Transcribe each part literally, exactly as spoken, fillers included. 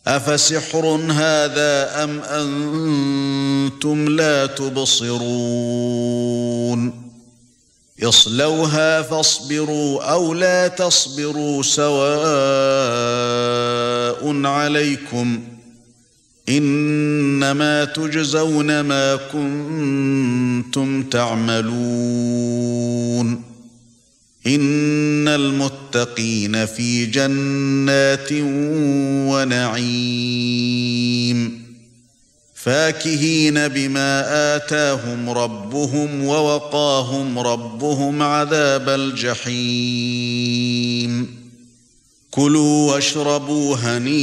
أفسحر هذا أم أنتم لا تبصرون اصلوها فاصبروا أو لا تصبروا سواء عليكم إنما تجزون ما كنتم تعملون إن المتقين في جنات ونعيم فاكهين بما آتاهم ربهم ووقاهم ربهم عذاب الجحيم كلوا واشربوا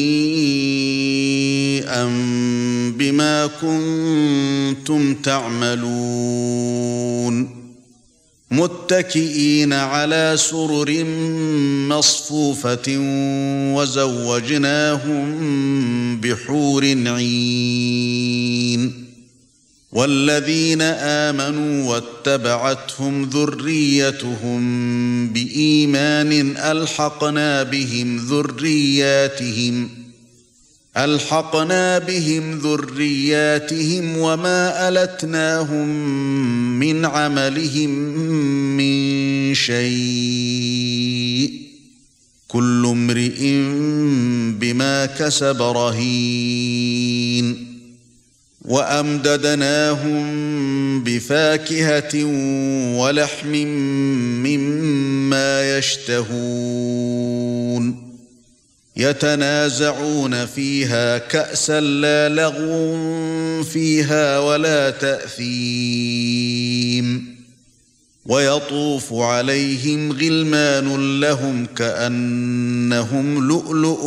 هنيئا بما كنتم تعملون متكئين على سرر مصفوفة وزوجناهم بحور عين والذين آمنوا واتبعتهم ذريتهم بإيمان ألحقنا بهم ذرياتهم ألحقنا بهم ذرياتهم وما ألتناهم من عملهم من شيء كل امرئ بما كسب رهين وأمددناهم بفاكهة ولحم مما يشتهون يتنازعون فيها كأسا لا لغو فيها ولا تأثيم ويطوف عليهم غلمان لهم كأنهم لؤلؤ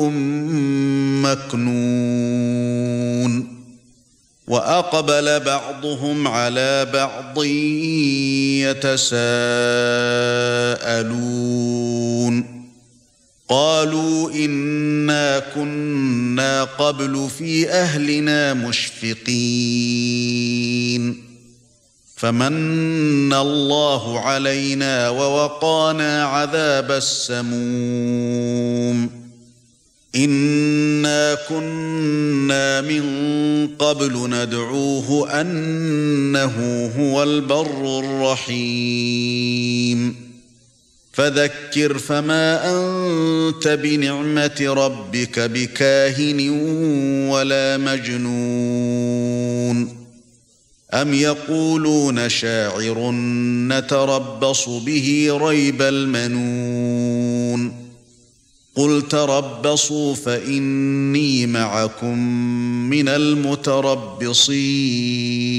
مكنون وأقبل بعضهم على بعض يتساءلون قالوا إنا كنا قبل في أهلنا مشفقين فمن الله علينا ووقانا عذاب السموم إنا كنا من قبل ندعوه أنه هو البر الرحيم فذكر فما أنت بنعمة ربك بكاهن ولا مجنون أم يقولون شاعر نتربص به ريب المنون قل تربصوا فإني معكم من المتربصين